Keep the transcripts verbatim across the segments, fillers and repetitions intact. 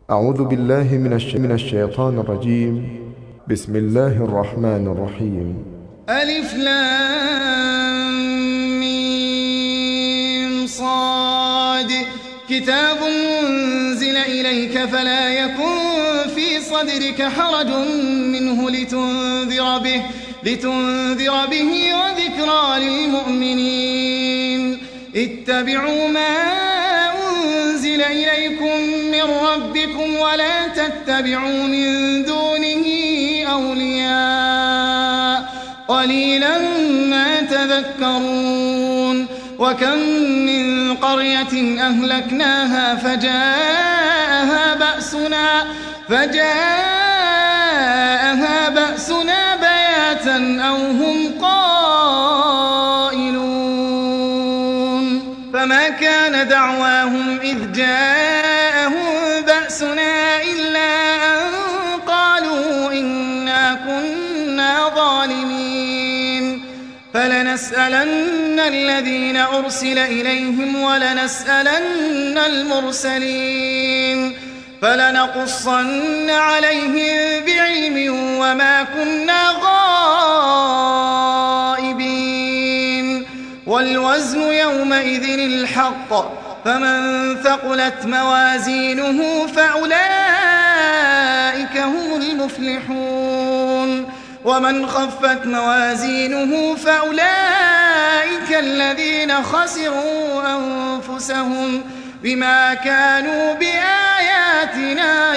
أعوذ بالله من, الش... من الشيطان الرجيم. بسم الله الرحمن الرحيم. ألف لام ميم صاد كتاب أنزل إليك فلا يكن في صدرك حرج منه لتنذر به, لتنذر به وذكرى للمؤمنين. اتبعوا ما أنزل إليكم من ربكم ولا تتبعوا من دونه أولياء قليلا ما تذكرون. وكم من قرية أهلكناها فجاءها بأسنا, فجاءها بأسنا بياتا أو هم قائلون. فما كان دعواهم إذ جاءهم بأسنا إلا أن قالوا إنا كنا ظالمين. فلنسألن الذين أرسل إليهم ولنسألن المرسلين فلنقصن عليهم بعلم وما كنا غائبين. والوزن يومئذ الحق فمن ثقلت موازينه فأولئك هم المفلحون. ومن خفت موازينه فأولئك الذين خسروا أنفسهم بما كانوا بآياتنا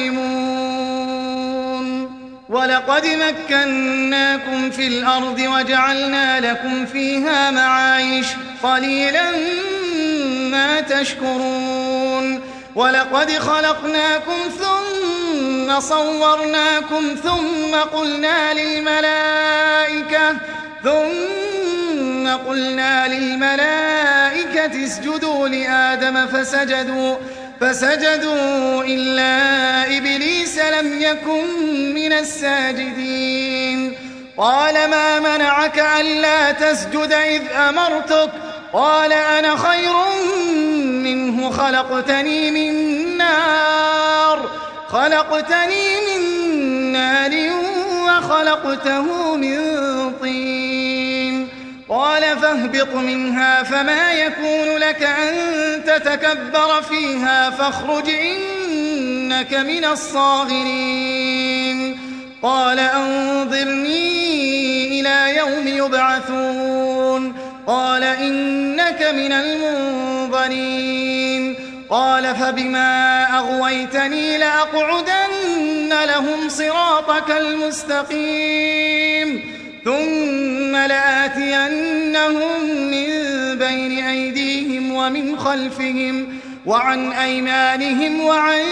يظلمون. ولقد مكناكم في الأرض وجعلنا لكم فيها معايش قليلا ما تشكرون. ولقد خلقناكم ثم صورناكم ثم قلنا للملائكة ثم قلنا للملائكة اسجدوا لآدم فسجدوا فسجدوا إلا إبليس لم يكن من الساجدين. قال ما منعك ألا تسجد إذ أمرتك؟ قال أنا خير منه خلقتني من نار خلقتني من نار وخلقته من طين. قال فاهبط منها فما يكون لك أن تتكبر فيها فاخرج إنك من الصاغرين. قال أنظرني إلى يوم يبعثون. قال إنك من المنظرين. قال فبما أغويتني لأقعدن لهم صراطك المستقيم ثم لآتينهم من بين أيديهم ومن خلفهم وعن أيمانهم وعن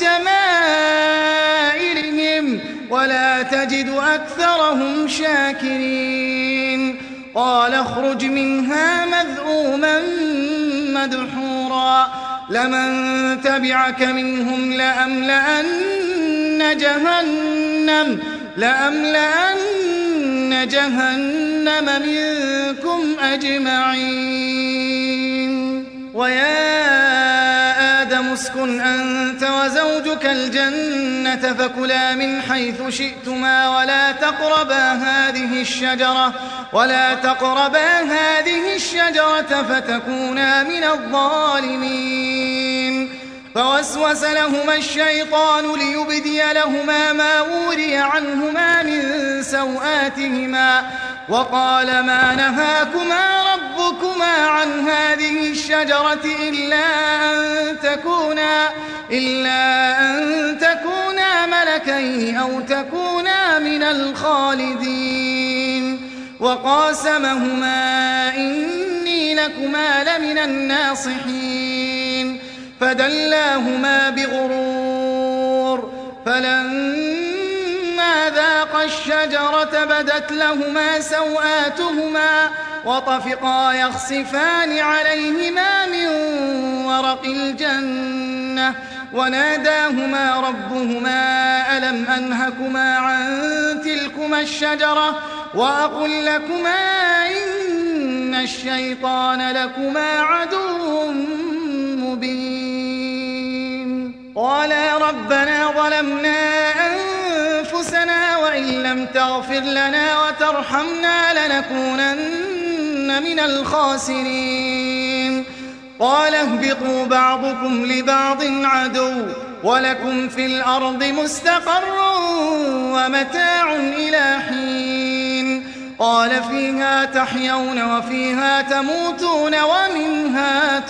شمائلهم ولا تجد أكثرهم شاكرين. قال اخرج منها مذءوما مدحورا لمن تبعك منهم لأملأن جهنم لأملأن جهنم منكم أجمعين. ويا آدم اسكن أنت وزوجك الجنة فكلا من حيث شئتما ولا تقربا هذه الشجرة ولا تقربا هذه الشجرة فتكونا من الظالمين. فوسوس لهما الشيطان ليبدي لهما ما وري عنهما من سوآتهما وقال ما نهاكما ربكما عن هذه الشجرة إلا أن تكونا إلا أن تكونا ملكين أو تكونا من الخالدين. وقاسمهما إني لكما لمن الناصحين. فدلاهما بغرور فلما ذاقا الشجرة بدت لهما سوآتهما وطفقا يخصفان عليهما من ورق الجنة وناداهما ربهما ألم أنهكما عن تلكما الشجرة وأقل لكما إن الشيطان لكما عدو مبين. قالا ربنا ظلمنا أنفسنا وإن لم تغفر لنا وترحمنا لنكونن من الخاسرين قال اهبطوا بعضكم لبعض عدو ولكم في الأرض مستقر ومتاع إلى حين قال فيها تحيون وفيها تموتون ومنها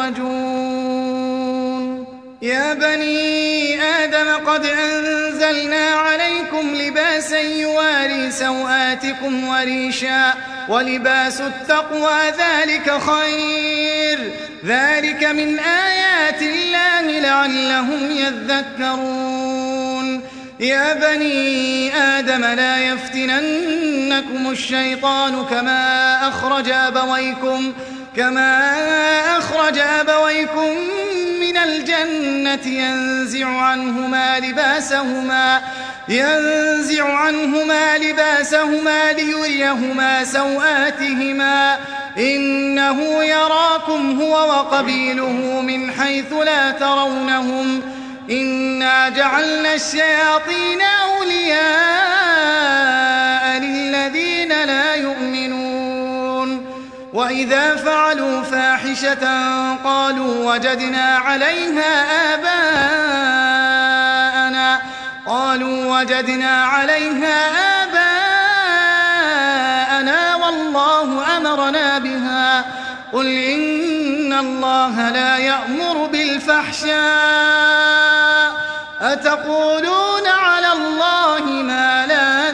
تخرجون يا بني آدم قد أنزلنا عليكم لباسا يواري سوآتكم وريشا ولباس التقوى ذلك خير ذلك من آيات الله لعلهم يذكرون يا بني آدم لا يفتننكم الشيطان كما أخرج أبويكم كما أخرج أبويكم من الجنة ينزع عنهما لباسهما ينزع عنهما لباسهما ليريهما سوآتهما إنه يراكم هو وقبيله من حيث لا ترونهم إنا جعلنا الشياطين أولياء للذين لا يؤمنون وإذا فعلوا فاحشة قالوا وجدنا عليها آباءنا قالوا وجدنا عليها آباءنا والله أمرنا بها قل إن الله لا يأمر بالفحشاء أتقولون على الله ما لا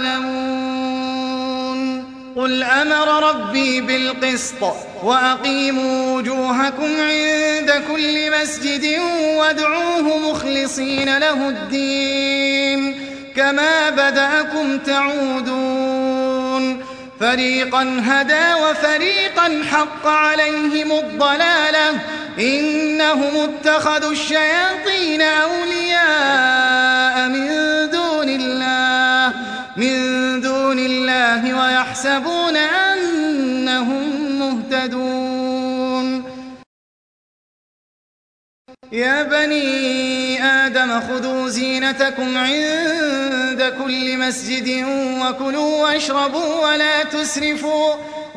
تعلمون قل أمر ربي بالقسط وأقيموا وجوهكم عند كل مسجد وادعوه مخلصين له الدين كما بدأكم تعودون فريقا هدى وفريقا حق عليهم الضلالة إنهم اتخذوا الشياطين أولياء من دون الله من دون الله ويحسبون أنهم مهتدون يا بني آدم خذوا زينتكم عند كل مسجد وكلوا واشربوا ولا تسرفوا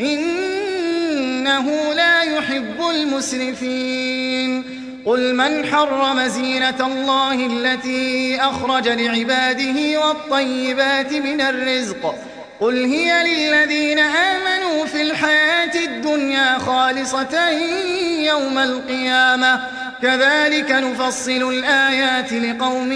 إنه لا يحب المسرفين قل من حرم زينة الله التي أخرج لعباده والطيبات من الرزق قل هي للذين آمنوا في الحياة الدنيا خالصة يوم القيامة كذلك نفصل الآيات لقوم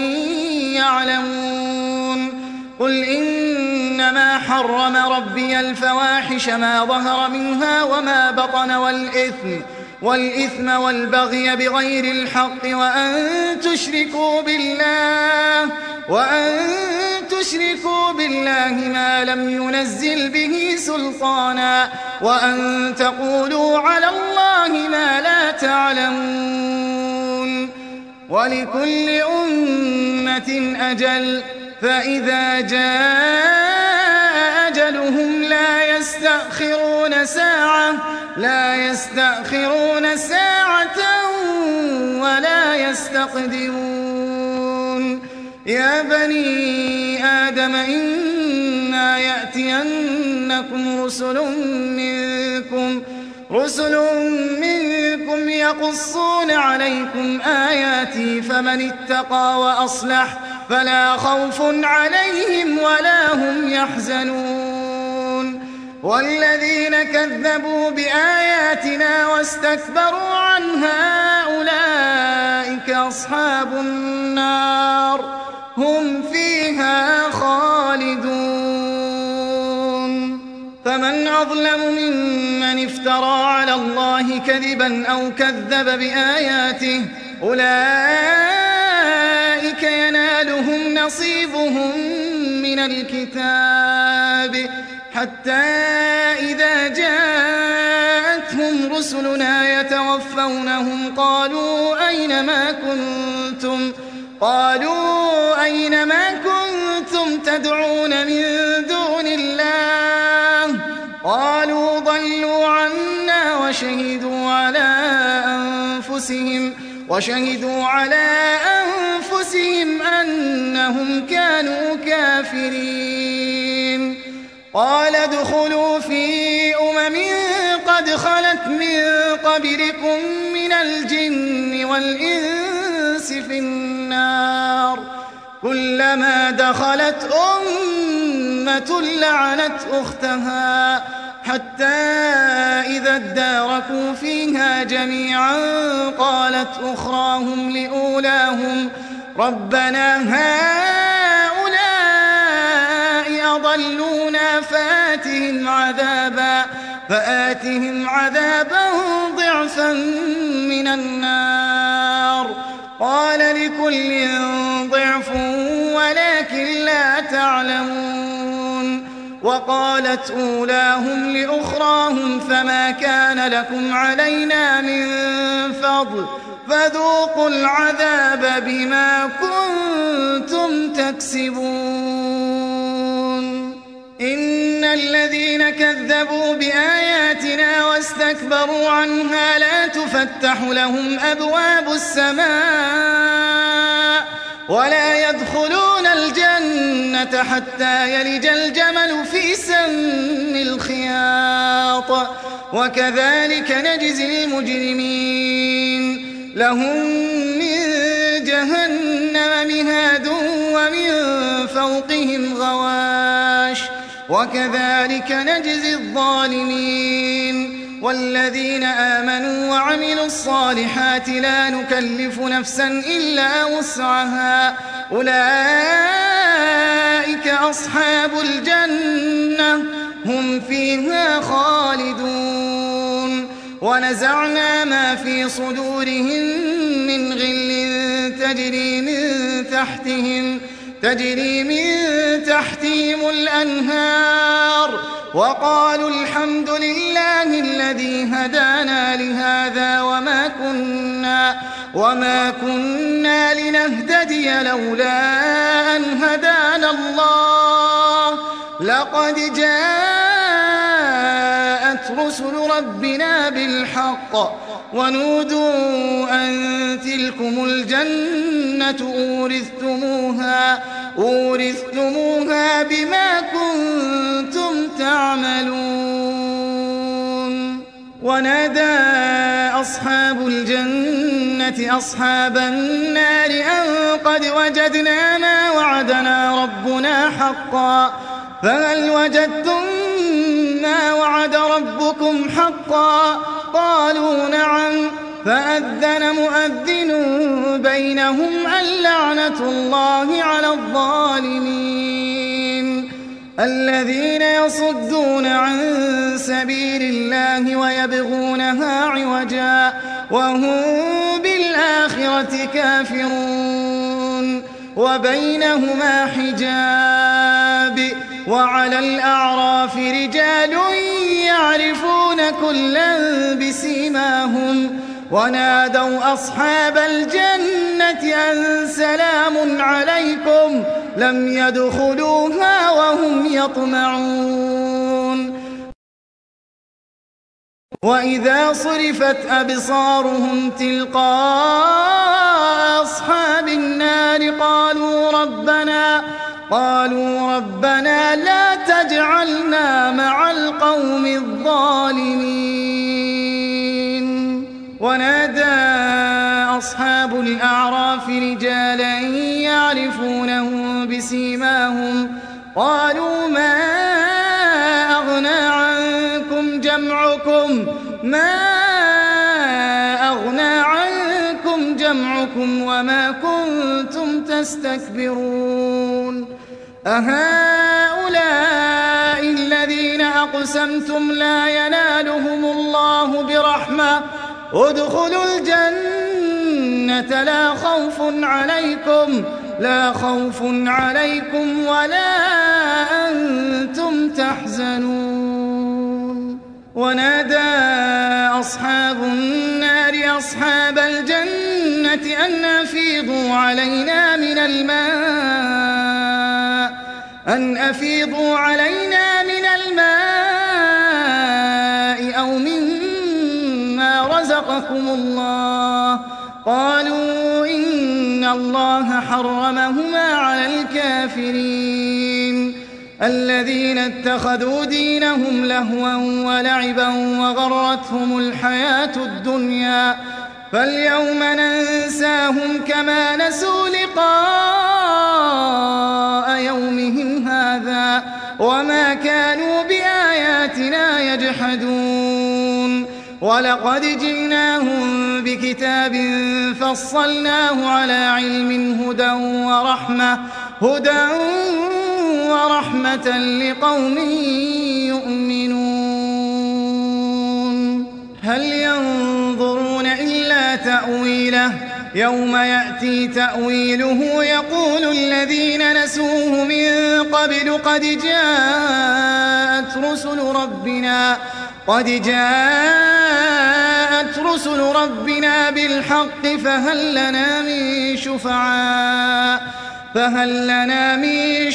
يعلمون قل إنما حرم ربي الفواحش ما ظهر منها وما بطن والإثم والإثم والبغي بغير الحق وأن تشركوا بالله وأن تشركوا بالله ما لم ينزل به سلطانا وأن تقولوا على الله ما لا تعلمون ولكل أمة أجل فإذا جاء أجلهم لا يستأخرون ساعة لا يستأخرون ساعة ولا يستقدمون يا بني آدم إنا يأتينكم رسل منكم رسل منكم يقصون عليكم آياتي فمن اتقى وأصلح فلا خوف عليهم ولا هم يحزنون والذين كذبوا بآياتنا واستكبروا عنها أولئك أصحاب النار هم فيها خالدون فمن أظلم ممن افترى على الله كذبا أو كذب بآياته أولئك ينالهم نصيبهم من الكتاب حتى إذا جاءتهم رسلنا يتوفونهم قالوا أين ما كنتم قالوا أين ما كنتم تدعون من دون الله قالوا ضلوا عنا وشهدوا على أنفسهم وشهدوا على أنفسهم أنهم كانوا كافرين. قال ادخلوا في أمم قد خلت من قبلكم من الجن والإنس في النار كلما دخلت أمة لعنت أختها حتى إذا اداركوا فيها جميعا قالت أخراهم لأولاهم ربنا هؤلاء أضلونا فآتهم عذابا فآتهم عذابا ضعفا من النار قال لكل ضعف ولكن لا تعلمون. وقالت أولاهم لأخراهم فما كان لكم علينا من فضل فذوقوا العذاب بما كنتم تكسبون. إن الذين كذبوا بآياتنا واستكبروا عنها لا تفتح لهم أبواب السماء ولا يدخلون الجنة حتى يلج الجمل في سم الخياط وكذلك نجزي المجرمين. لهم من جهنم مهاد ومن فوقهم غواش وكذلك نجزي الظالمين. والذين آمنوا وعملوا الصالحات لا نكلف نفسا إلا وسعها أولئك أصحاب الجنة هم فيها خالدون. ونزعنا ما في صدورهم من غل تجري من تحتهم تجري من تحتهم الأنهار وقالوا الحمد لله الذي هدانا لهذا وما كنا وما كنا لنهتدي لولا أن هدانا الله لقد جاءت رسل ربنا بالحق ونودوا أن تلكم الجنة أورثتموها أورثتموها بما كنتم تعملون. ونادى أصحاب الجنة أصحاب النار أن قد وجدنا ما وعدنا ربنا حقا فهل وجدتم ما وعد ربكم حقا قالوا نعم فأذن مؤذن بينهم اللعنة الله على الظالمين الذين يصدون عن سبيل الله ويبغونها عوجا وهم بالآخرة كافرون وبينهما حجاب وعلى الأعراف رجال يعرفون كلا بسيماهم ونادوا أصحاب الجنة أن سلام عليكم لم يدخلوها وهم يطمعون. وإذا صرفت أبصارهم تلقاء أصحاب النار قالوا ربنا قالوا ربنا لا تجعلنا مع القوم الظالمين. ونادى أصحاب الأعراف رجالا يعرفونهم بسيماهم قالوا ما أغنى عنكم جمعكم ما أغنى عنكم جمعكم وما كنتم تستكبرون أهؤلاء الذين أقسمتم لا ينالهم الله برحمة ادخلوا الجنة لا خوف عليكم لا خوف عليكم ولا أنتم تحزنون. ونادى أصحاب النار أصحاب الجنة أن أفيضوا علينا من الماء أن أفيضوا علينا من الماء أو مما رزقكم الله قالوا إن الله حرمهما على الكافرين الذين اتخذوا دينهم لهوا ولعبا وغرتهم الحياة الدنيا فاليوم ننساهم كما نسوا لقاء يومهم هذا وما كانوا بآياتنا يجحدون ولقد جئناهم بكتاب فصلناه على علم هدى ورحمة هدى ورحمة لقوم يؤمنون هل ينظرون إلا تأويله يوم يأتي تأويله يقول الذين نسوه من قبل قد جاءت رسل ربنا قد جاءت رسل ربنا بالحق فهل لنا من شفعاء فهل لنا من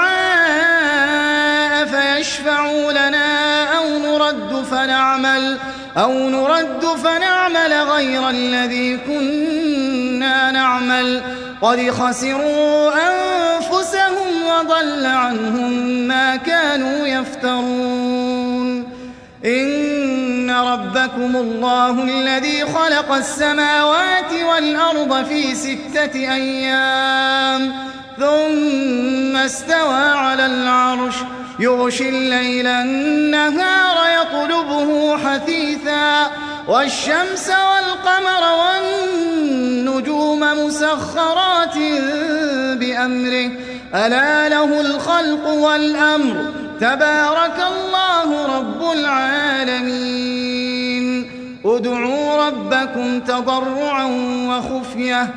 شفعاء فيشفعوا لنا أو نرد فنعمل أو نرد فنعمل غير الذي كنا نعمل قد خسروا أنفسهم وضل عنهم ما كانوا يفترون إن ربكم الله الذي خلق السماوات والأرض في ستة أيام ثم استوى على العرش يغشي الليل النهار يطلبه حثيثا والشمس والقمر والنجوم مسخرات بأمره ألا له الخلق والأمر تبارك الله رب العالمين ادعوا ربكم تضرعا وخفية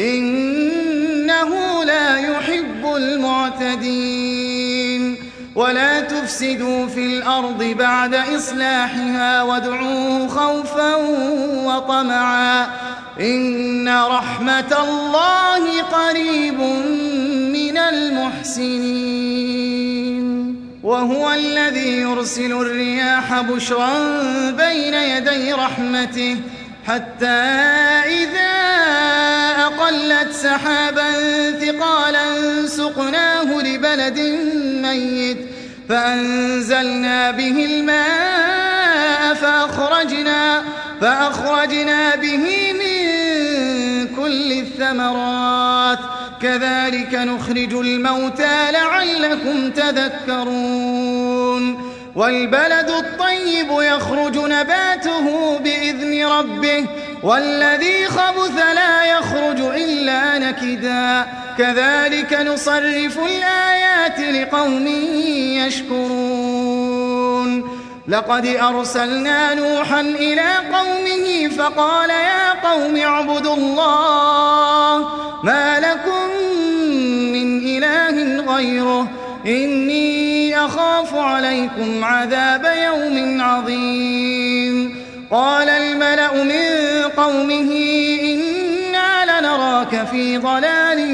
إنه لا يحب المعتدين ولا تفسدوا في الأرض بعد إصلاحها وادعوه خوفا وطمعا إن رحمة الله قريب من المحسنين وهو الذي يرسل الرياح بشرا بين يدي رحمته حتى إذا أقلت سحابا ثقالا سقناه لبلد ميت فأنزلنا به الماء فأخرجنا, فأخرجنا به من كل الثمرات كذلك نخرج الموتى لعلكم تذكرون والبلد الطيب يخرج نباته بإذن ربه والذي خبث لا يخرج إلا نكدا كذلك نصرف الآيات لقوم يشكرون لقد أرسلنا نوحا إلى قومه فقال يا قوم اعبدوا الله ما لكم من إله غيره إني أخاف عليكم عذاب يوم عظيم قال الملأ من قومه إنا لنراك في ضلال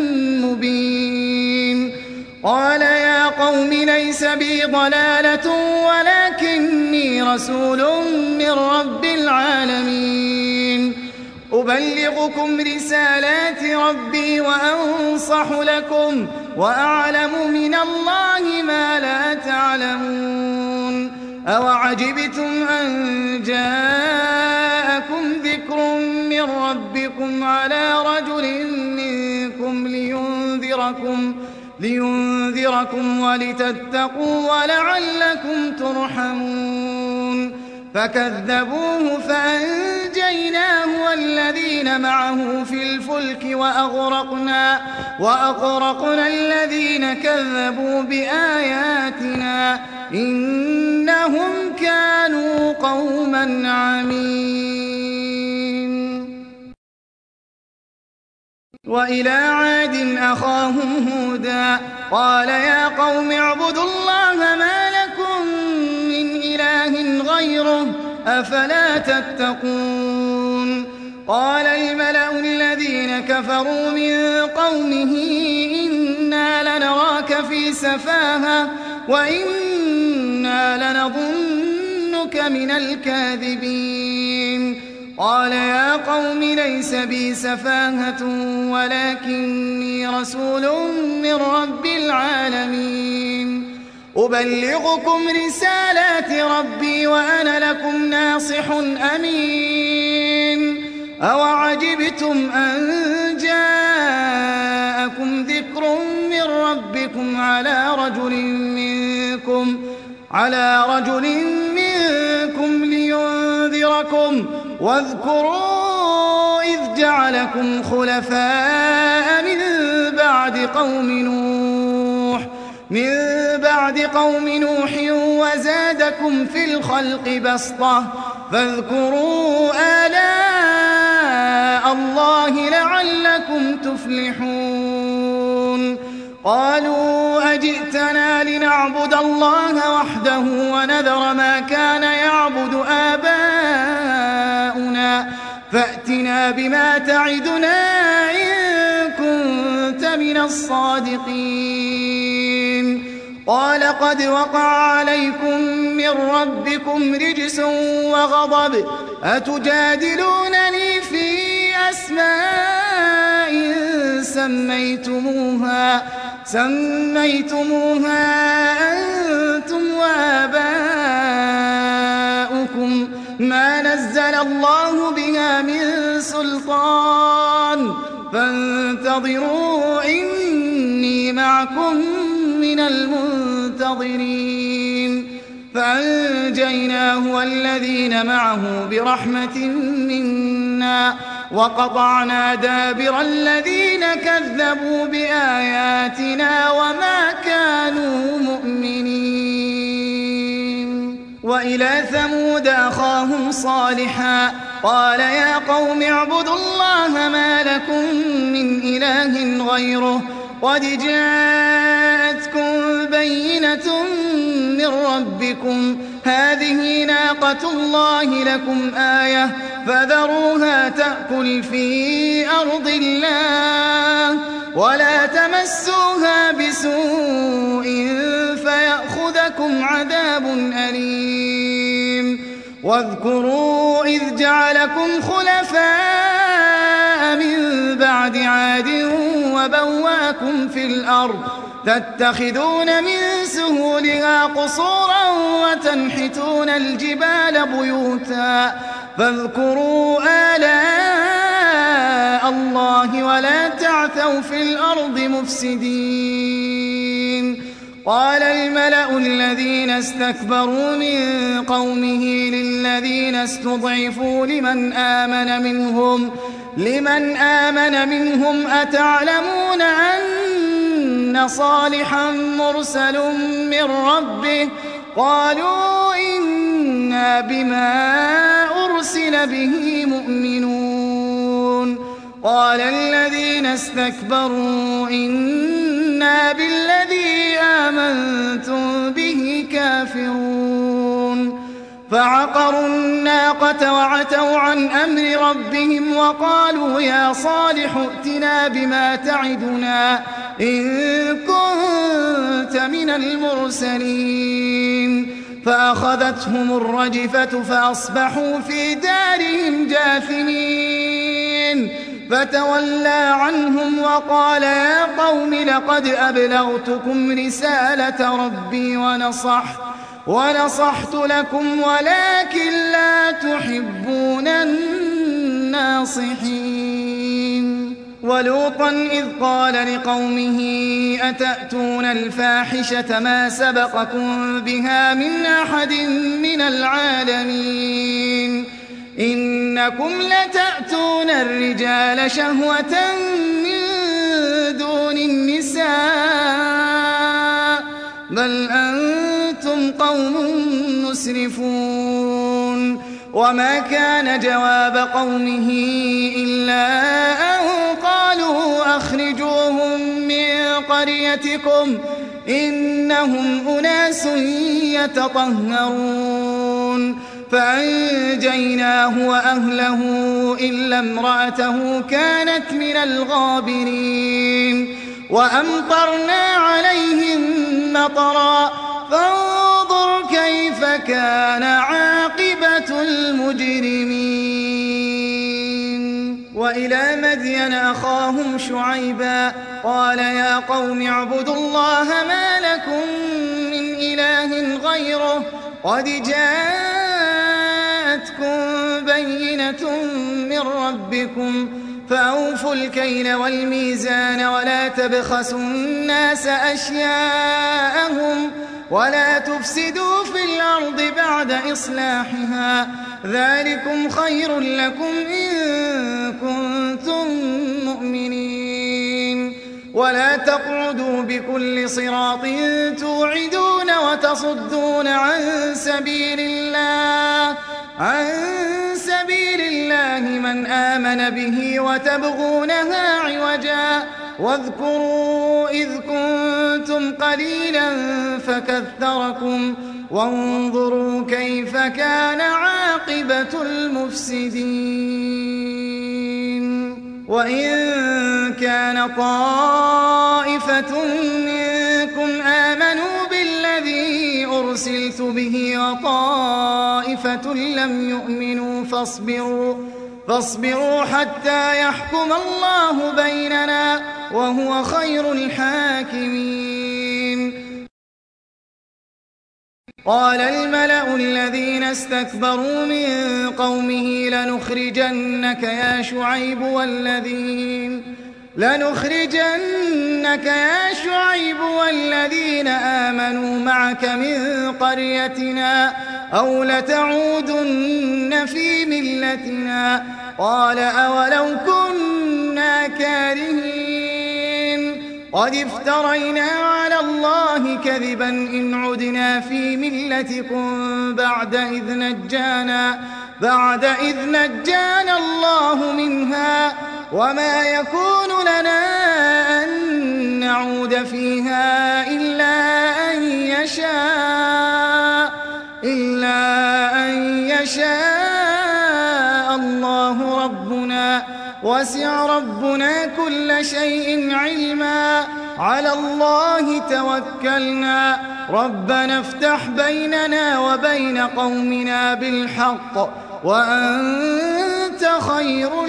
مبين قال يا قوم ليس بي ضلالة ولكني رسول من رب العالمين أبلغكم رسالات ربي وأنصح لكم وأعلم من الله ما لا تعلمون أوعجبتم أن جاءكم ذكر من ربكم على رجل منكم لينذركم لينذركم ولتتقوا ولعلكم ترحمون فكذبوه فأنجيناه والذين معه في الفلك وأغرقنا, وأغرقنا الذين كذبوا بآياتنا إنهم كانوا قوما عمين وإلى عاد أخاهم هودا قال يا قوم اعبدوا الله ما لكم من إله غيره أفلا تتقون قال الملأ الذين كفروا من قومه إنا لنراك في سفاهة وإنا لنظنك من الكاذبين قال يا قوم ليس بي سفاهة ولكني رسول من رب العالمين أبلغكم رسالات ربي وأنا لكم ناصح أمين أوعجبتم أن جاءكم ذكر من ربكم على رجل منكم على رجل منكم لينذركم واذكروا إذ جعلكم خلفاء من بعد قوم نوح من بعد قوم نوح وزادكم في الخلق بسطة فاذكروا آلاء الله لعلكم تفلحون قالوا أجئتنا لنعبد الله وحده ونذر ما كان يعبد آباؤنا فأتنا بما تعدنا إن كنت من الصادقين قال قد وقع عليكم من ربكم رجس وغضب أتجادلونني في أسماء سميتموها سميتموها أنتم وآباؤكم ما نزل الله بها من سلطان فانتظروا إني معكم من المنتظرين فأنجيناه والذين معه برحمة منا وقطعنا دابر الذين كذبوا بآياتنا وما كانوا مؤمنين وإلى ثمود أخاهم صالحا قال يا قوم اعبدوا الله ما لكم من إله غيره قد جاءتكم بينة من ربكم هذه ناقة الله لكم آية فذروها تأكل في أرض الله ولا تمسوها بسوء فيأخذكم عذاب أليم واذكروا إذ جعلكم خلفاء من بعد عاد وبواكم في الأرض تتخذون من سهولها قصورا وتنحتون الجبال بيوتا فاذكروا آلاء الله ولا تعثوا في الأرض مفسدين قال الملأ الذين استكبروا من قومه للذين استضعفوا لمن آمن منهم لمن آمن منهم أتعلمون أن صالحا مرسل من ربه قالوا إنا بما أرسل به مؤمنون قال الذين استكبروا إنا بالذي آمنتم به كافرون فعقروا الناقة وعتوا عن أمر ربهم وقالوا يا صالح ائتنا بما تعدنا إن كنت من المرسلين فأخذتهم الرجفة فأصبحوا في دارهم جاثمين فتولى عنهم وقال يا قوم لقد أبلغتكم رسالة ربي ونصحت ونصحت لكم ولكن لا تحبون الناصحين ولوطا إذ قال لقومه أتأتون الفاحشة ما سبقكم بها من أحد من العالمين إنكم لتأتون الرجال شهوة من دون النساء بل أنتم قوم مسرفون وما كان جواب قومه إلا أن قالوا أخرجوهم من قريتكم إنهم أناس يتطهرون فأنجيناه وأهله إلا امرأته كانت من الغابرين وأمطرنا عليهم مطرا فانظر كيف كان عاقبة المجرمين وإلى مدين أخاهم شعيبا قال يا قوم اعبدوا الله ما لكم من إله غيره قد جاءتكم بينة من ربكم فأوفوا الكيل والميزان ولا تبخسوا الناس أشياءهم ولا تفسدوا في الأرض بعد إصلاحها ذلكم خير لكم إن كنتم مؤمنين ولا تقعدوا بكل صراط توعدون وتصدون عن سبيل الله عن سبيل الله من آمن به وتبغونها عوجا واذكروا إذ كنتم قليلا فكثركم وانظروا كيف كان عاقبة المفسدين وإن كان طائفة منكم آمنوا بالذي أرسلت به وطائفة لم يؤمنوا فاصبروا فاصبروا حتى يحكم الله بيننا وهو خير الحاكمين قال الملأ الذين استكبروا من قومه لنخرجنك يا شعيب والذين لنخرجنك يا شعيب والذين آمنوا معك من قريتنا أو لتعودن في ملتنا قال أولو كنا كارهين قد افترينا على الله كذبا إن عدنا في ملتكم بعد إذ نجانا بعد إذ نجانا الله منها وما يكون لنا أن نعود فيها إلا أن يشاء إلا أن يشاء الله ربنا وسع ربنا كل شيء علما على الله توكلنا ربنا افتح بيننا وبين قومنا بالحق وأنت خير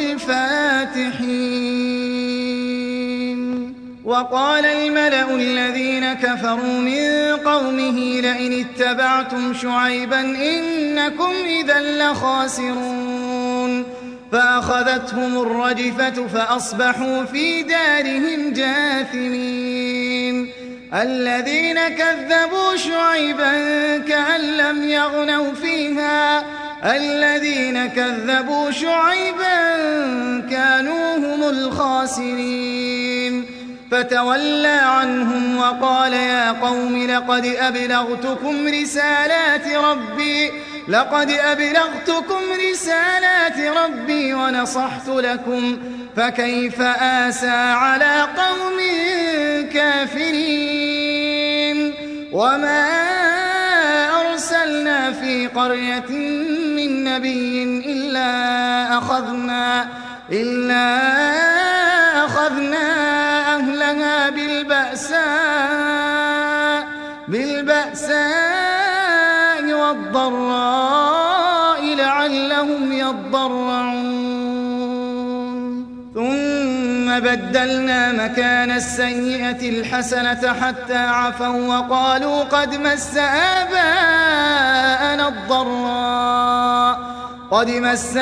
الفاتحين وقال الملأ الذين كفروا من قومه لئن اتبعتم شعيبا إنكم إذا لخاسرون فأخذتهم الرجفة فأصبحوا في دارهم جاثمين الذين كذبوا شعيبا كأن لم يغنوا فيها الذين كذبوا شعيبا كانوا هم الخاسرين فتولى عنهم وقال يا قوم لقد أبلغتكم رسالات ربي لقد أبلغتكم رسالات ربي ونصحت لكم فكيف آسى على قوم كافرين وما أرسلنا في قرية من نبي إلا أخذنا إلا أخذنا أهلها بالبأساء بالبأساء والضراء لعلهم يضرعون ثم بدلنا مكان السيئة الحسنة حتى عفوا وقالوا قد مس آباءنا الضراء قد مس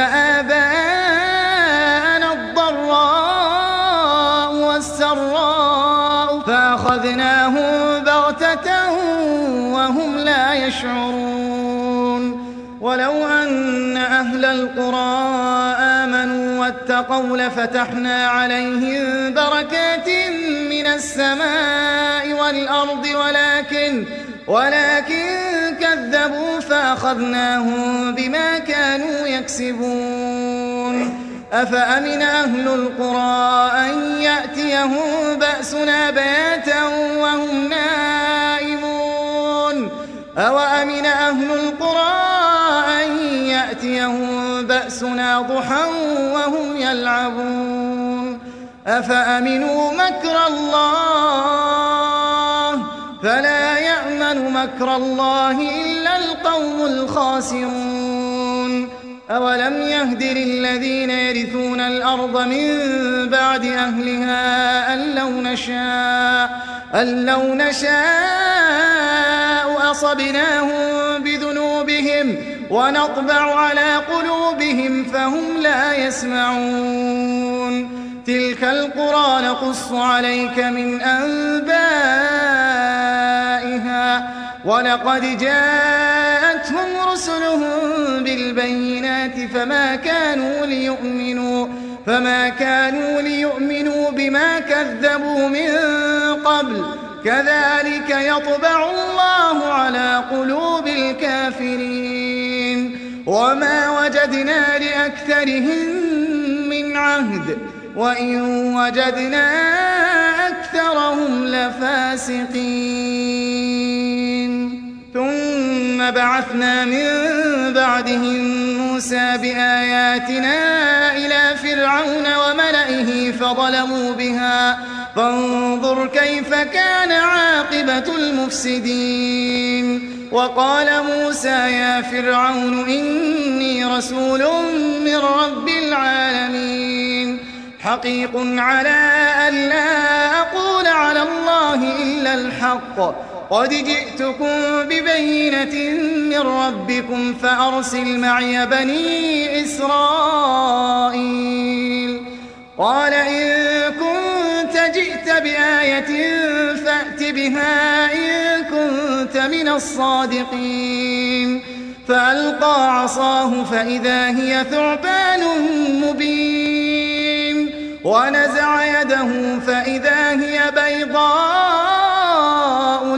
آباءنا الضراء والسراء فأخذناهم بغتة وهم لا يشعرون ولو أن أهل القرى آمنوا واتقوا لفتحنا عليهم بركات من السماء والأرض ولكن ولكن كذبوا فأخذناهم بما كانوا يكسبون أفأمن أهل القرى أن يأتيهم بأسنا بياتا وهم نائمون أوأمن أهل القرى أن يأتيهم بأسنا ضحى وهم يلعبون أفأمنوا مكر الله فلا يأمن مكر الله إلا القوم الخاسرون أولم يهد للذين يرثون الأرض من بعد أهلها أن لو نشاء, أن لو نشاء أصبناهم بذنوبهم ونطبع على قلوبهم فهم لا يسمعون تلك القرى نقص عليك من أنبائها ولقد جاءتهم رسلهم بالبينات فما كانوا ليؤمنوا فما كانوا ليؤمنوا بما كذبوا من قبل كذلك يطبع الله على قلوب الكافرين وما وجدنا لأكثرهم من عهد وإن وجدنا أكثرهم لفاسقين ثم بعثنا من بعدهم موسى بآياتنا إلى فرعون وملئه فظلموا بها فانظر كيف كان عاقبة المفسدين وقال موسى يا فرعون إني رسول من رب العالمين حقيق على أن لا أقول على الله إلا الحق قد جئتكم ببينة من ربكم فأرسل معي بني إسرائيل قال إن كنت جئت بآية فأت بها إن كنت من الصادقين فألقى عصاه فإذا هي ثعبان مبين ونزع يده فإذا هي بيضاء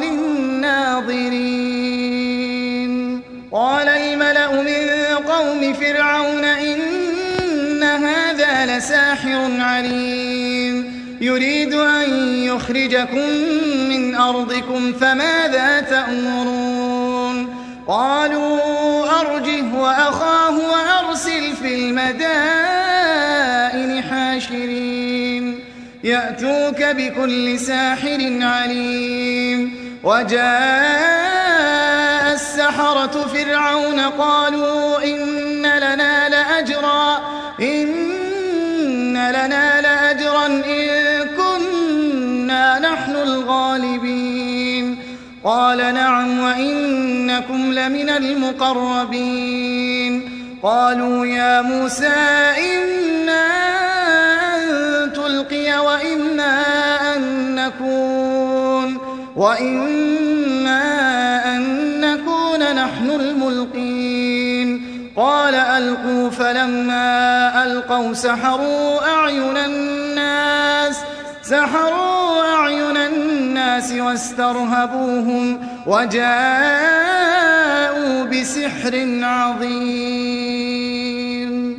للناظرين قال الملأ من قوم فرعون إن هذا لساحر عليم يريد أن يخرجكم من أرضكم فماذا تأمرون قالوا أرجه وأخاه وأرسل في المدائن حاشرين يأتوك بكل ساحر عليم وجاء السحرة فرعون قالوا إن لنا لأجرا إن لنا لأجرا إن كنا نحن الغالبين قال نعم وإنكم لمن المقربين قالوا يا موسى إنا أن تلقي وإنا أن نكون وإما أن نكون نحن الملقين قال ألقوا فلما ألقوا سحروا أعين الناس سحروا أعين الناس واسترهبوهم وجاءوا بسحر عظيم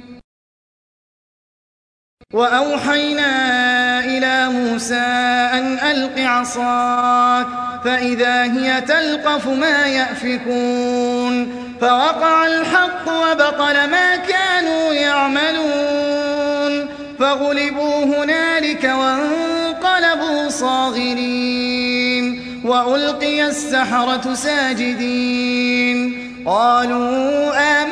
وأوحينا إلى موسى أن ألق عصاك فإذا هي تلقف ما يأفكون فوقع الحق وبطل ما كانوا يعملون فغلبوا هنالك وانقلبوا صاغرين وألقي السحرة ساجدين قالوا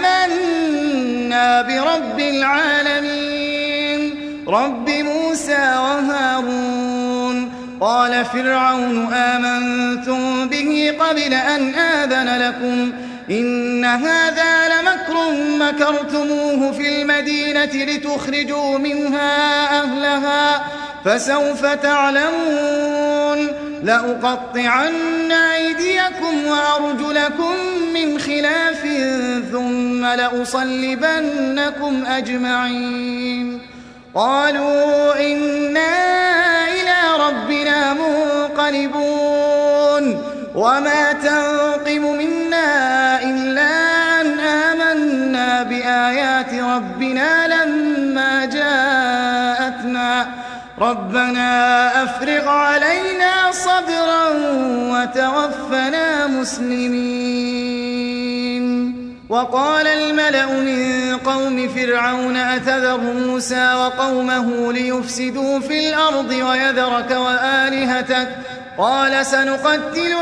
آمنا برب العالمين رب موسى وهارون قال فرعون آمنتم به قبل أن آذن لكم إن هذا لمكر مكرتموه في المدينة لتخرجوا منها أهلها فسوف تعلمون لأقطعن أيديكم وأرجلكم من خلاف ثم لأصلبنكم أجمعين قالوا إنا إلى ربنا منقلبون وما تنقم منا إلا أن آمنا بآيات ربنا لما جاءتنا ربنا أفرغ علينا صبرا وتوفنا مسلمين وقال الملأ من قوم فرعون أتذر موسى وقومه ليفسدوا في الأرض ويذرك وآلهتك قال سنقتل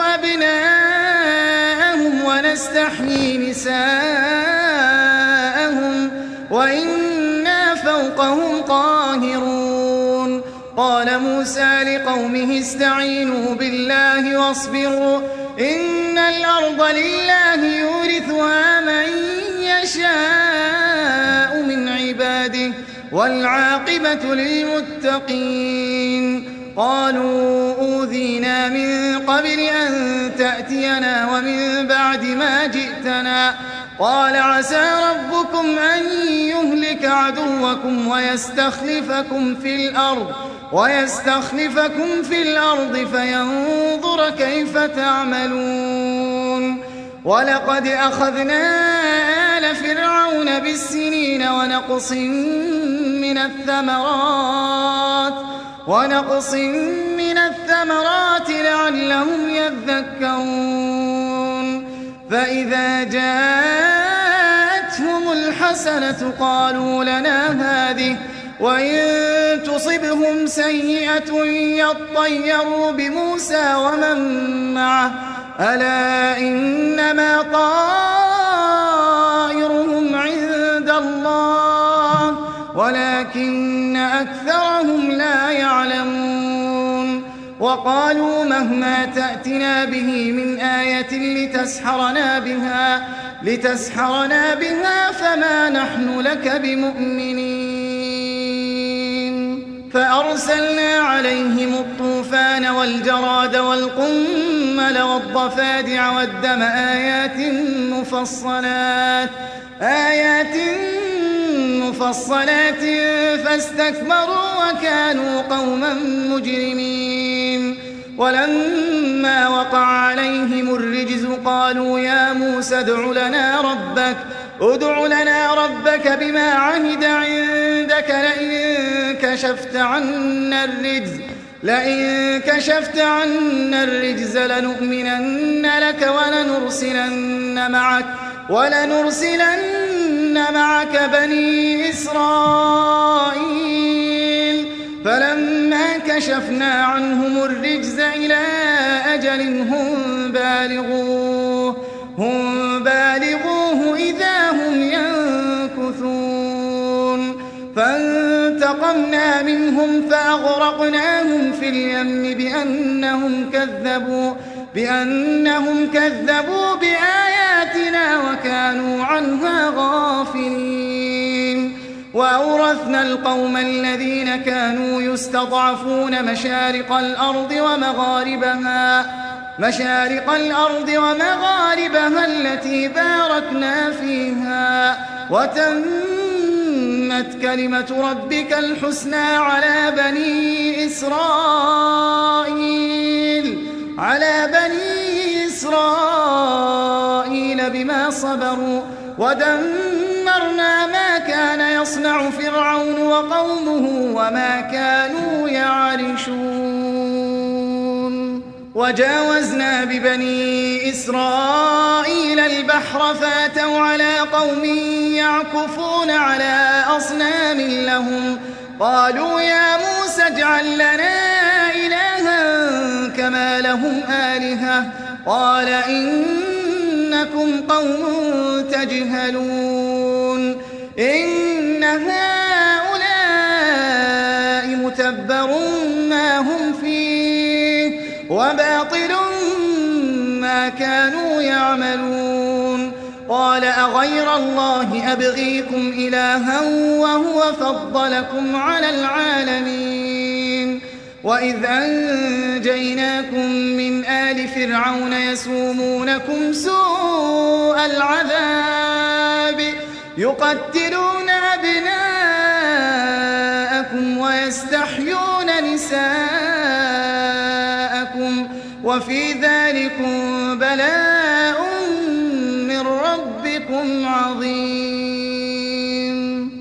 أبناءهم ونستحيي نساءهم وإنا فوقهم قاهرون قال موسى لقومه استعينوا بالله واصبروا إن الأرض لله يورثها من يشاء من عباده والعاقبة للمتقين قالوا أوذينا من قبل أن تأتينا ومن بعد ما جئتنا قال عسى ربكم أن يهلك عدوكم ويستخلفكم في الأرض ويستخلفكم في الأرض فينظر كيف تعملون ولقد أخذنا آل فرعون بالسنين ونقص من الثمرات ونقص من الثمرات لعلهم يذكرون فإذا جاءتهم الحسنة قالوا لنا هذه وإن تصبهم سيئة يطيروا بموسى ومن معه ألا إنما طائرهم عند الله ولكن أكثرهم لا يعلمون وقالوا مهما تأتنا به من آية لتسحرنا بها لتسحرنا بها فما نحن لك بمؤمنين فأرسلنا عليهم الطوفان والجراد والقمل والضفادع والدم آيات مفصلات آيات مفصلات فاستكبروا وكانوا قوما مجرمين ولما وقع عليهم الرجز قالوا يا موسى ادع لنا ربك ادع لنا ربك بما عهد عندك لئن كشفت عنا الرجز لئن كشفت عنا الرجز لنؤمنن لك ولنرسلن معك ولنرسلن معك بني إسرائيل فلما كشفنا عنهم الرجز إلى أجل هم بالغوه هم بالغوه إذا هم ينكثون فانتقمنا منهم فأغرقناهم في اليم بأنهم كذبوا بأنهم كذبوا بآياتنا وكانوا عنها غافلين وأورثنا القوم الذين كانوا يستضعفون مشارق الأرض ومغاربها مشارق الأرض ومغاربها التي باركنا فيها وتمت كلمة ربك الحسنى على بني إسرائيل على بني إسرائيل بما صبروا ودمرنا ما كان يصنع فرعون وقومه وما كانوا يعرشون وجاوزنا ببني إسرائيل البحر فاتوا على قوم يعكفون على أصنام لهم قالوا يا موسى اجعل لنا إلها كما لهم آلهة قال إنكم قوم تجهلون إن هؤلاء متبر ما هم فيه وباطل ما كانوا يعملون قال أغير الله أبغيكم إلها وهو فضلكم على العالمين وإذ أنجيناكم من آل فرعون يسومونكم سوء العذاب يقتلون أبناءكم ويستحيون نساءكم وفي ذلكم بلاء من ربكم عظيم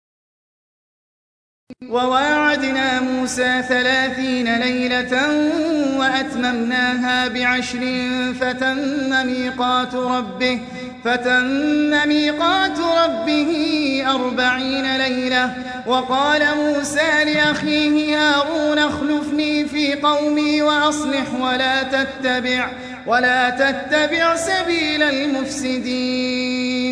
وواعدنا موسى ثلاثين ليلة وأتممناها بعشر فتم ميقات ربه فتم ميقات ربه أربعين ليلة وقال موسى لأخيه هارون اخلفني في قومي وأصلح ولا تتبع ولا تتبع سبيل المفسدين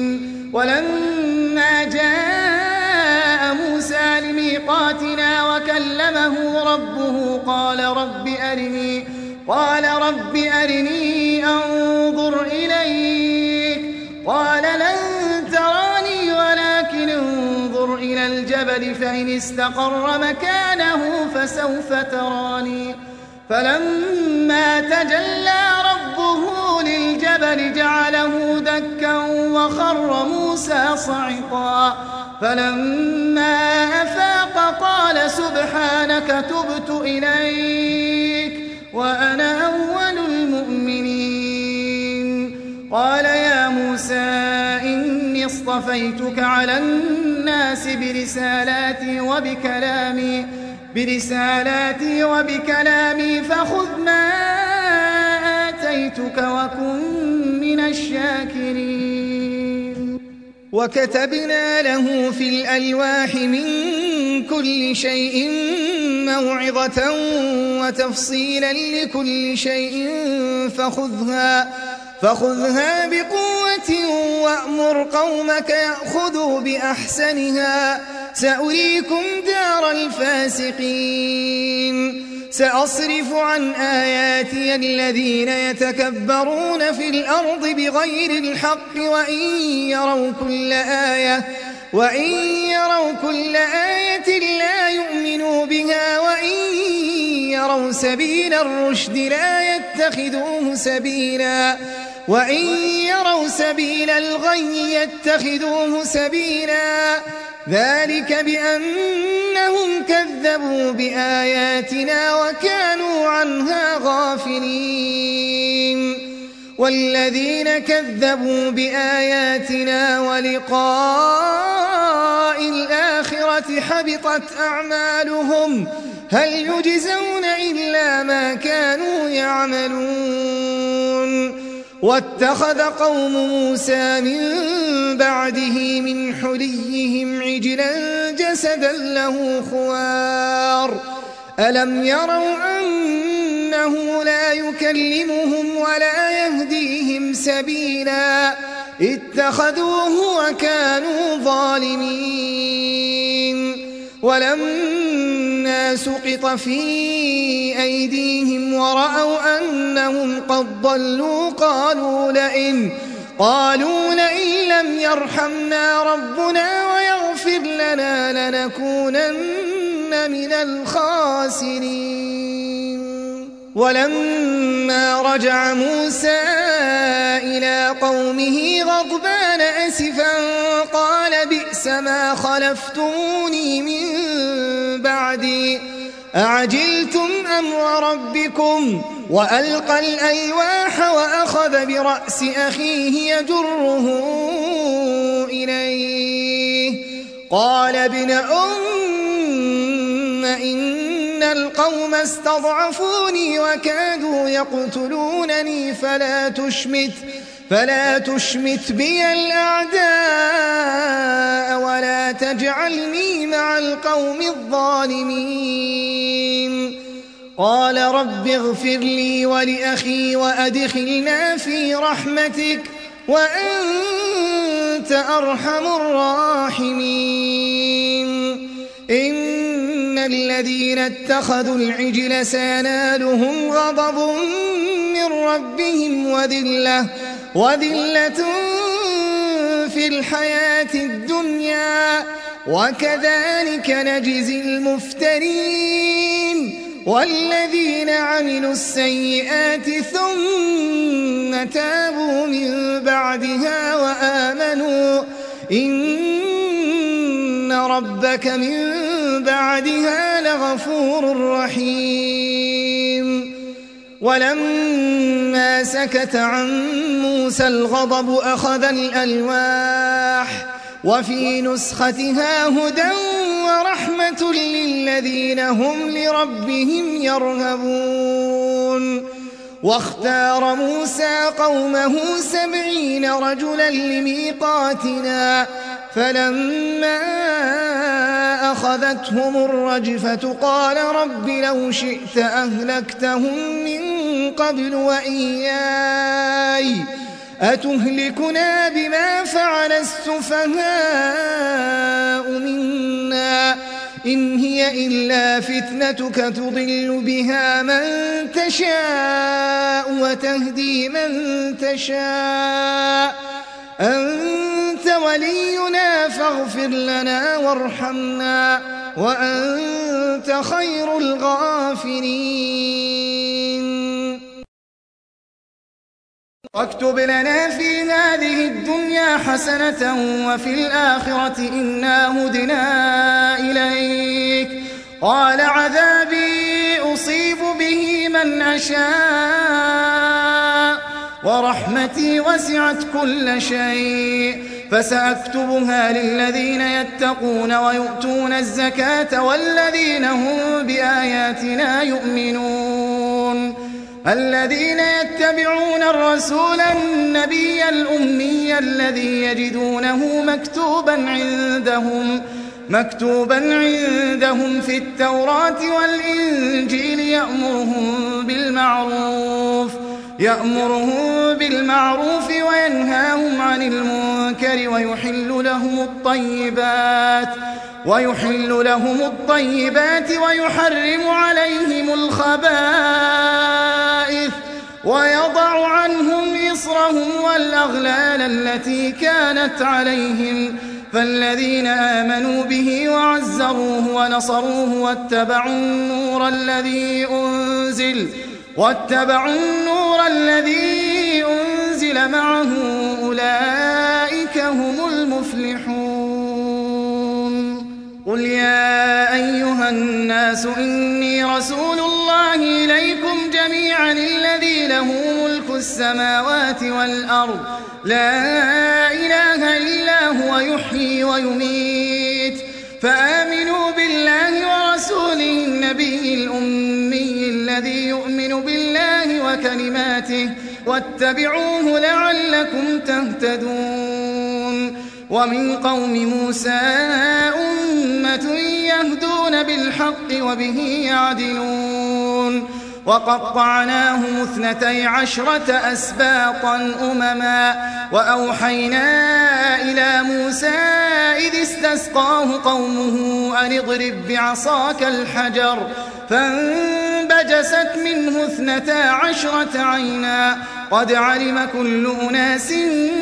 ولما جاء موسى لميقاتنا وكلمه ربه قال رب أرني قال رب أرني أنظر إليك قال لن تراني ولكن انظر إلى الجبل فإن استقر مكانه فسوف تراني فلما تجلى ربه للجبل جعله دكا وخر موسى صعقا فلما أفاق قال سبحانك تبت إليك وأنا أول المؤمنين قال يا موسى إني اصطفيتك على الناس برسالاتي وبكلامي برسالاتي وبكلامي فخذ ما آتيتك وكن من الشاكرين وكتبنا له في الألواح من كل شيء موعظة وتفصيلا لكل شيء فخذها فخذها بقوة وأمر قومك يأخذوا بأحسنها سأريكم دار الفاسقين سأصرف عن آياتي الذين يتكبرون في الأرض بغير الحق وإن يروا كل آية وإن يروا كل آية لا يؤمنوا بها وإن يروا سبيل الرشد لا يتخذوه سبيلا وإن يروا سبيل الغي يتخذوه سبيلا ذلك بأنهم كذبوا بآياتنا وكانوا عنها غافلين والذين كذبوا بآياتنا ولقاء الآخرة حبطت أعمالهم هل يجزون إلا ما كانوا يعملون واتخذ قوم موسى من بعده من حليهم عجلا جسدا له خوار ألم يروا أنه لا يكلمهم ولا يهديهم سبيلا اتخذوه وكانوا ظالمين ولما سقط في أيديهم ورأوا أنهم قد ضلوا قالوا لئن قالوا لئن لم يرحمنا ربنا ويغفر لنا لنكونن من الخاسرين ولما رجع موسى إلى قومه غضبان أسفا قال بئس ما خلفتموني من بعدي أعجلتم أمر ربكم وألقى الألواح وأخذ برأس أخيه يجره إليه قال ابن أم إن القوم استضعفوني وكادوا يقتلونني فلا تشمت فلا تشمت بي الأعداء ولا تجعلني مع القوم الظالمين قال رب اغفر لي ولأخي وأدخلنا في رحمتك وأنت أرحم الراحمين إن الذين اتخذوا العجل سينالهم غضب من ربهم وذلة وذلة في الحياة الدنيا وكذلك نجزي المفترين والذين عملوا السيئات ثم تابوا من بعدها وآمنوا إن ربك من بعدها لغفور رحيم ولما سكت عن موسى الغضب أخذ الألواح وفي نسختها هدى ورحمة للذين هم لربهم يرهبون واختار موسى قومه سبعين رجلا لميقاتنا فلما أخذتهم الرجفة قال رب لو شئت أهلكتهم من قبل وإياي أتهلكنا بما فعل السفهاء منا إن هي إلا فتنتك تضل بها من تشاء وتهدي من تشاء أنت ولينا فاغفر لنا وارحمنا وأنت خير الغافرين. واكتب لنا في هذه الدنيا حسنة وفي الآخرة إنا هدنا إليك. قال عذابي أصيب به من أشاء ورحمتي وسعت كل شيء فسأكتبها للذين يتقون ويؤتون الزكاة والذين هم بآياتنا يؤمنون. الذين يتبعون الرسول النبي الأمي الذي يجدونه مكتوبا عندهم مكتوبا عندهم في التوراة والإنجيل يأمرهم بالمعروف يأمرهم بالمعروف وينهاهم عن المنكر ويحل لهم الطيبات ويحل لهم الطيبات ويحرم عليهم الخبائث ويضع عنهم إصرهم والأغلال التي كانت عليهم. فالذين آمنوا به وعزروه ونصروه واتبعوا النور الذي أنزل واتبعوا النور الذي أنزل معه أولئك هم المفلحون. قل يا أيها الناس إني رسول الله إليكم جميعا الذي له ملك السماوات والأرض لا إله إلا هو يحيي ويميت فآمنوا بالله ورسوله النبي الأمي الذي يؤمن بالله وكلماته واتبعوه لعلكم تهتدون. ومن قوم موسى أمة يهدون بالحق وبه يعدلون. وقطعناهم اثنتي عشرة أسباطا أمما وأوحينا إلى موسى إذ استسقاه قومه أن اضرب بعصاك الحجر فانبجست منه اثنتا عشرة عينا قد علم كل أناس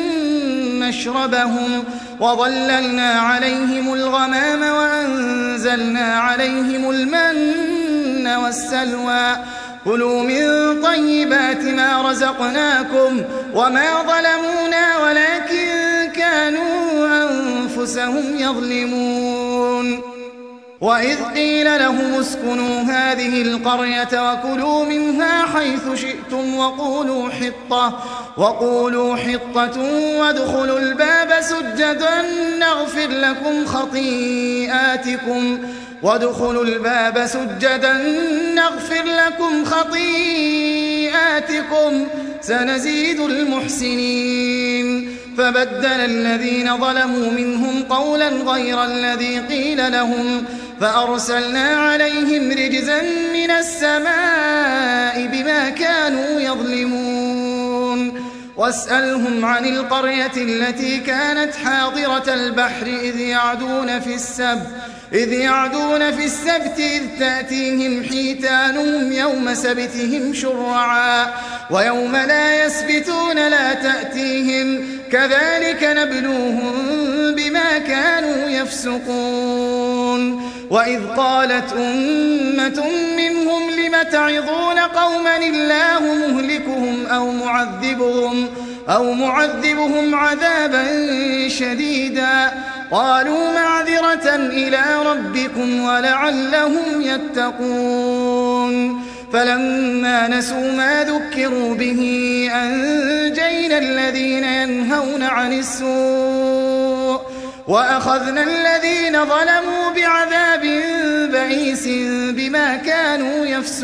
مشربهم وظللنا عليهم الغمام وأنزلنا عليهم المن والسلوى كلوا من طيبات ما رزقناكم وما ظلمونا ولكن كانوا أنفسهم يظلمون. وإذ قيل لهم اسكنوا هذه القرية وكلوا منها حيث شئتم وقولوا حطة وقولوا حطة وادخلوا الباب سجدا نغفر لكم خطيئاتكم وادخلوا الباب سجدا نغفر لكم خطيئاتكم سنزيد المحسنين. فبدل الذين ظلموا منهم قولا غير الذي قيل لهم فأرسلنا عليهم رجزا من السماء بما كانوا يظلمون. واسألهم عن القرية التي كانت حاضرة البحر إذ يعدون في السبت إذ يعدون في السبت إذ تأتيهم حيتانهم يوم سبتهم شرعا ويوم لا يسبتون لا تأتيهم كذلك نبلوهم بما كانوا يفسقون. وإذ قالت أمة منهم لم تعظون قوما الله مهلكهم أو معذبهم أو معذبهم عذابا شديدا قالوا معذرة إلى ربكم ولعلهم يتقون. فلما نسوا ما ذكروا به أنجينا الذين ينهون عن السوء وأخذنا الذين ظلموا بعذاب بئيس بما كانوا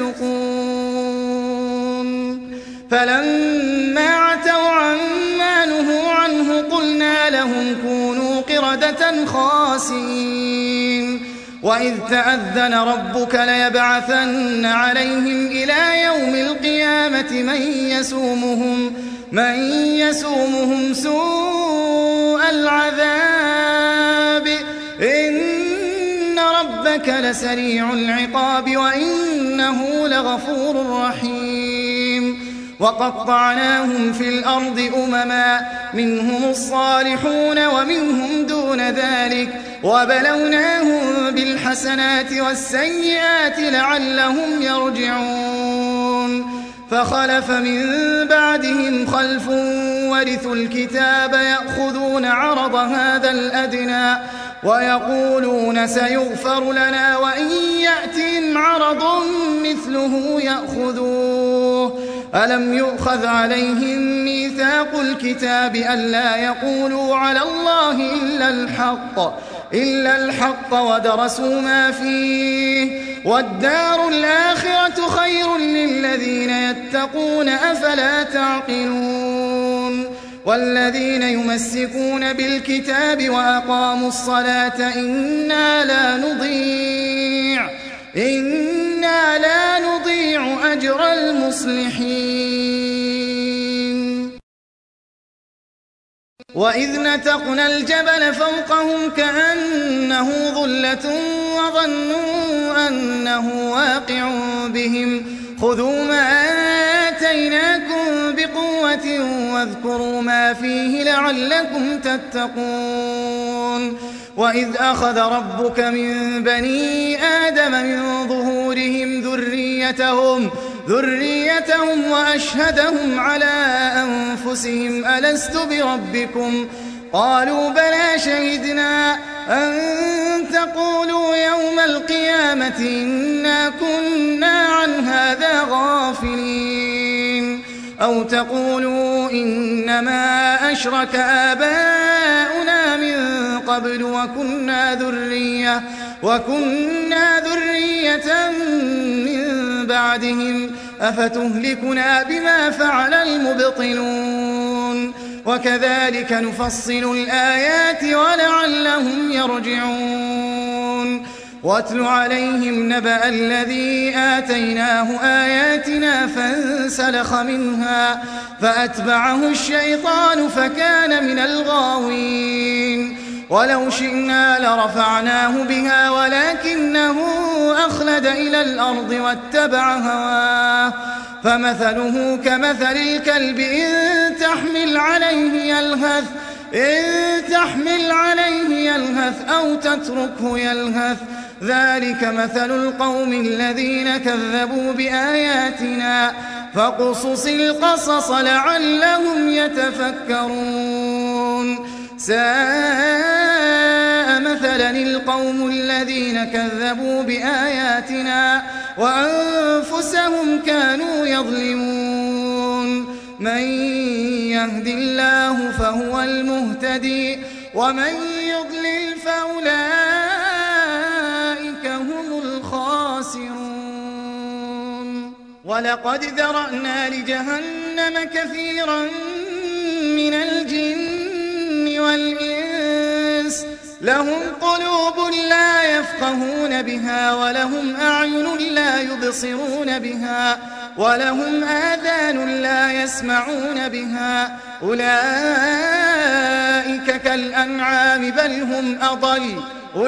يفسقون. فلما عتوا عما نهوا عنه قلنا لهم كونوا قردة خاسئين. وإذ تأذن ربك ليبعثن عليهم إلى يوم القيامة من يسومهم من يسومهم سوء العذاب إن ربك لسريع العقاب وإنه لغفور رحيم وقطعناهم في الأرض أمما منهم الصالحون ومنهم دون ذلك وبلوناهم بالحسنات والسيئات لعلهم يرجعون فخلف من بعدهم خلف ورثوا الكتاب يأخذون عرض هذا الأدنى ويقولون سيغفر لنا وإن يأتهم عرض مثله يأخذوه ألم يؤخذ عليهم ميثاق الكتاب ألا يقولوا على الله إلا الحق إلا الحق ودرسوا ما فيه والدار الآخرة خير للذين يتقون أفلا تعقلون والذين يمسكون بالكتاب وأقاموا الصلاة إنا لا نضيع إنا لا نضيع أجر المصلحين وإذ نتقنا الجبل فوقهم كأنه ظلة وظنوا أنه واقع بهم خذوا ما آتيناكم بقوة واذكروا ما فيه لعلكم تتقون وإذ أخذ ربك من بني آدم من ظهورهم ذريتهم ذريتهم وأشهدهم على أنفسهم ألست بربكم قالوا بلى شهدنا أن تقولوا يوم القيامة إنا كنا عن هذا غافلين أو تقولوا إنما أشرك آباؤنا من قبل وكنا ذرية وكنا ذرية من بعدهم أفتهلكنا بما فعل المبطلون وكذلك نفصل الآيات ولعلهم يرجعون واتل عليهم نبأ الذي آتيناه آياتنا فانسلخ منها فأتبعه الشيطان فكان من الغاوين ولو شئنا لرفعناه بها ولكنه أخلد إلى الأرض واتبع هواه فمثله كمثل الكلب إن تحمل عليه يلهث إن تحمل عليه يلهث أو تتركه يلهث ذلك مثل القوم الذين كذبوا بآياتنا فاقصص القصص لعلهم يتفكرون ساء مثلا القوم الذين كذبوا بآياتنا وأنفسهم كانوا يظلمون من يهد الله فهو المهتدي ومن يضلل فأولئك هم الخاسرون ولقد ذرأنا لجهنم كثيرا من الجن والإنس لهم قلوب لا يفقهون بها ولهم أعين لا يبصرون بها ولهم آذان لا يسمعون بها أولئك كالأنعام بل هم أضل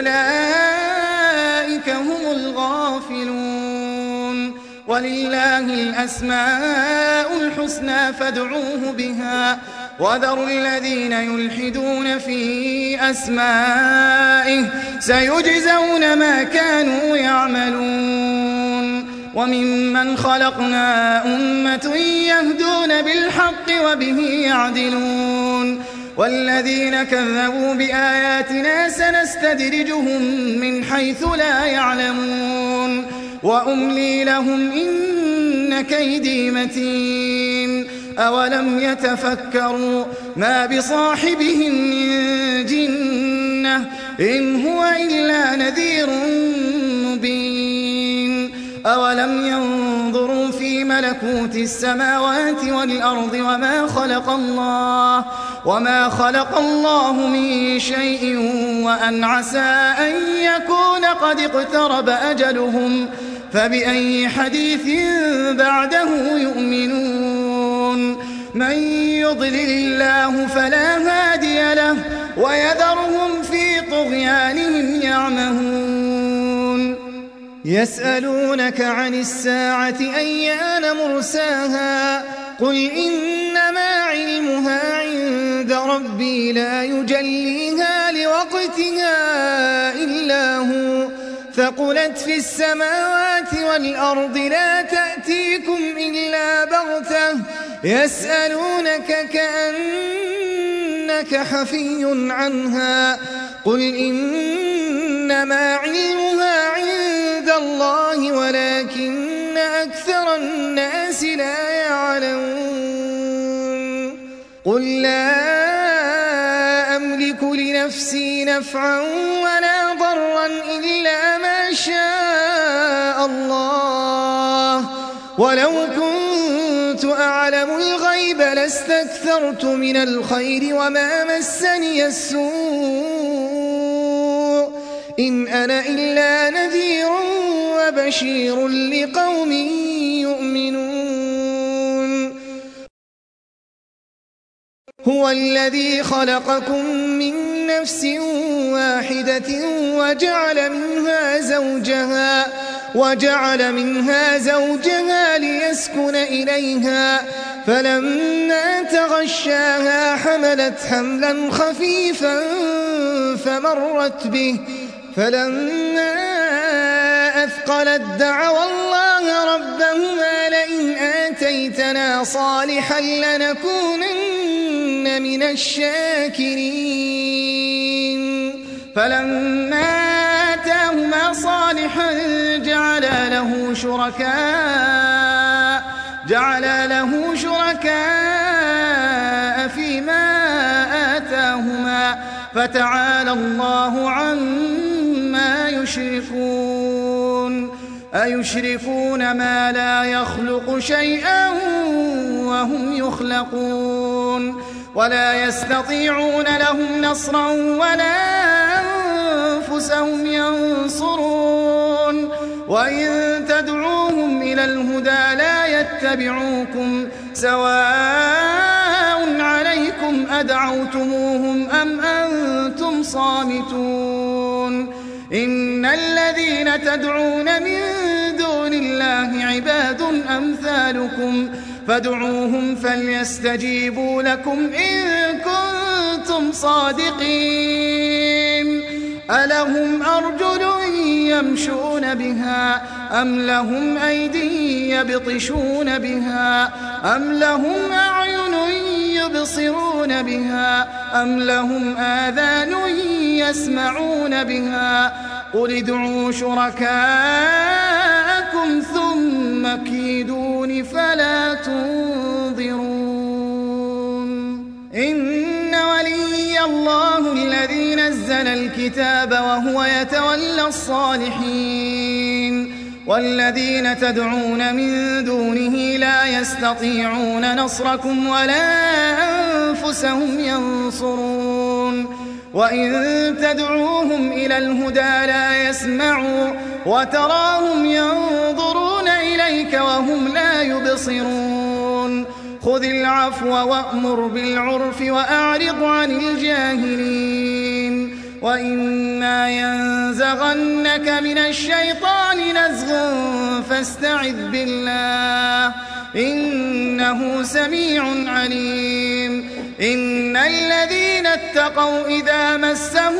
أولئك هم الغافلون ولله الأسماء الحسنى فادعوه بها وذروا الذين يلحدون في أسمائه سيجزون ما كانوا يعملون وممن خلقنا أمة يهدون بالحق وبه يعدلون والذين كذبوا بآياتنا سنستدرجهم من حيث لا يعلمون وأملي لهم إن كيدي متين أولم يتفكروا ما بصاحبهم من جنة إن هو إلا نذير مبين أولم ينظروا في ملكوت السماوات والأرض وما خلق الله وما خلق الله من شيء وأن عسى أن يكون قد اقترب أجلهم فبأي حديث بعده يؤمنون من يضلل الله فلا هادي له ويذرهم في طغيانهم يعمهون يسألونك عن الساعة أيان مرساها قل إنما علمها عند ربي لا يجليها لوقتها إلا هو ثقلت في السماوات والأرض لا تأتيكم إلا بغتة يسألونك كأنك حفي عنها قل إنما علمها عند الله ولكن أكثر الناس لا يعلمون قل لا أملك لنفسي نفعا ولا ضرا إلا ما شاء الله ولو كنت أعلم الغيب لاستكثرت من الخير وما مسني السوء إن أنا إلا نذير وبشير لقوم يؤمنون هو الذي خلقكم من نفس واحدة وجعل منها زوجها وجعل منها زوجها ليسكن إليها فلما تغشاها حملت حملا خفيفا فمرت به فلما أثقلت دعوا الله ربهما لئن آتيتنا صالحا لنكونن من الشاكرين فلما آتاهما صالحا جعل له شركاء جعل له شركاء فيما آتاهما فتعالى الله عما يشركون أيشركون ما لا يخلق شيئا وهم يخلقون ولا يستطيعون لهم نصرا ولا أنفسهم ينصرون وإن تدعوهم إلى الهدى لا يتبعوكم سواء عليكم أدعوتموهم أم أنتم صامتون إن الذين تدعون من دون الله عباد أمثالكم فادعوهم فليستجيبوا لكم إن كنتم صادقين ألهم أرجل يمشون بها أم لهم أيدي يبطشون بها أم لهم أعين يبصرون بها أم لهم آذان يسمعون بها قل ادعوا شركاءكم ثم كيدون فلا تنظرون إن ولي الله الذي نزل الكتاب وهو يتولى الصالحين والذين تدعون من دونه لا يستطيعون نصركم ولا أنفسهم ينصرون وإن تدعوهم إلى الهدى لا يسمعوا وتراهم ينظرون إليك وهم لا يبصرون خذ العفو وأمر بالعرف وأعرض عن الجاهلين وإما ينزغنك من الشيطان نزغ فاستعذ بالله إنه سميع عليم إن الذين اتقوا إذا مسهم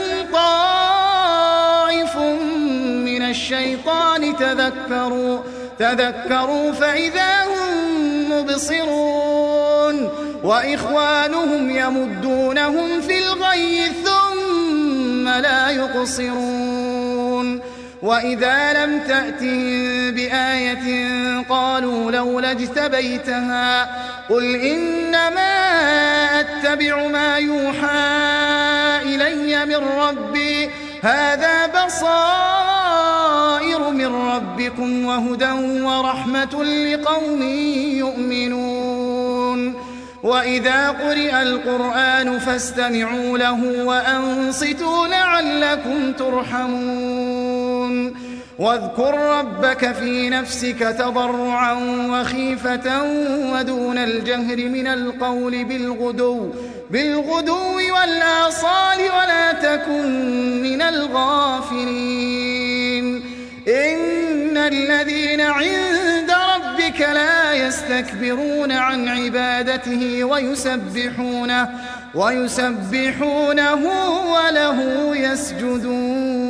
طائف من الشيطان تذكروا تذكروا فإذا هم مبصرون وإخوانهم يمدونهم في الغي ثم لا يقصرون وإذا لم تأتهم بآية قالوا لولا اجتبيتها قل إنما أتبع ما يوحى إلي من ربي هذا بصائر من ربكم وهدى ورحمة لقوم يؤمنون وإذا قرئ القرآن فاستمعوا له وأنصتوا لعلكم ترحمون واذكر ربك في نفسك تضرعا وخيفة ودون الجهر من القول بالغدو بالغدو والآصال ولا تكن من الغافلين إن الذين عند ربك لا يستكبرون عن عبادته ويسبحونه ويسبحونه وله يسجدون